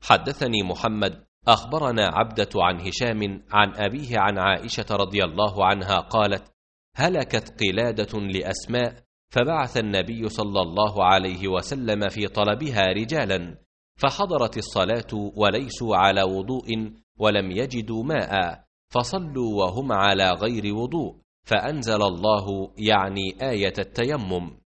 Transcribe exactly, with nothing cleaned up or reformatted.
حدثني محمد أخبرنا عبدة عن هشام عن أبيه عن عائشة رضي الله عنها قالت: هلكت قلادة لأسماء، فبعث النبي صلى الله عليه وسلم في طلبها رجالا، فحضرت الصلاة وليسوا على وضوء ولم يجدوا ماء، فصلوا وهم على غير وضوء، فأنزل الله يعني آية التيمم: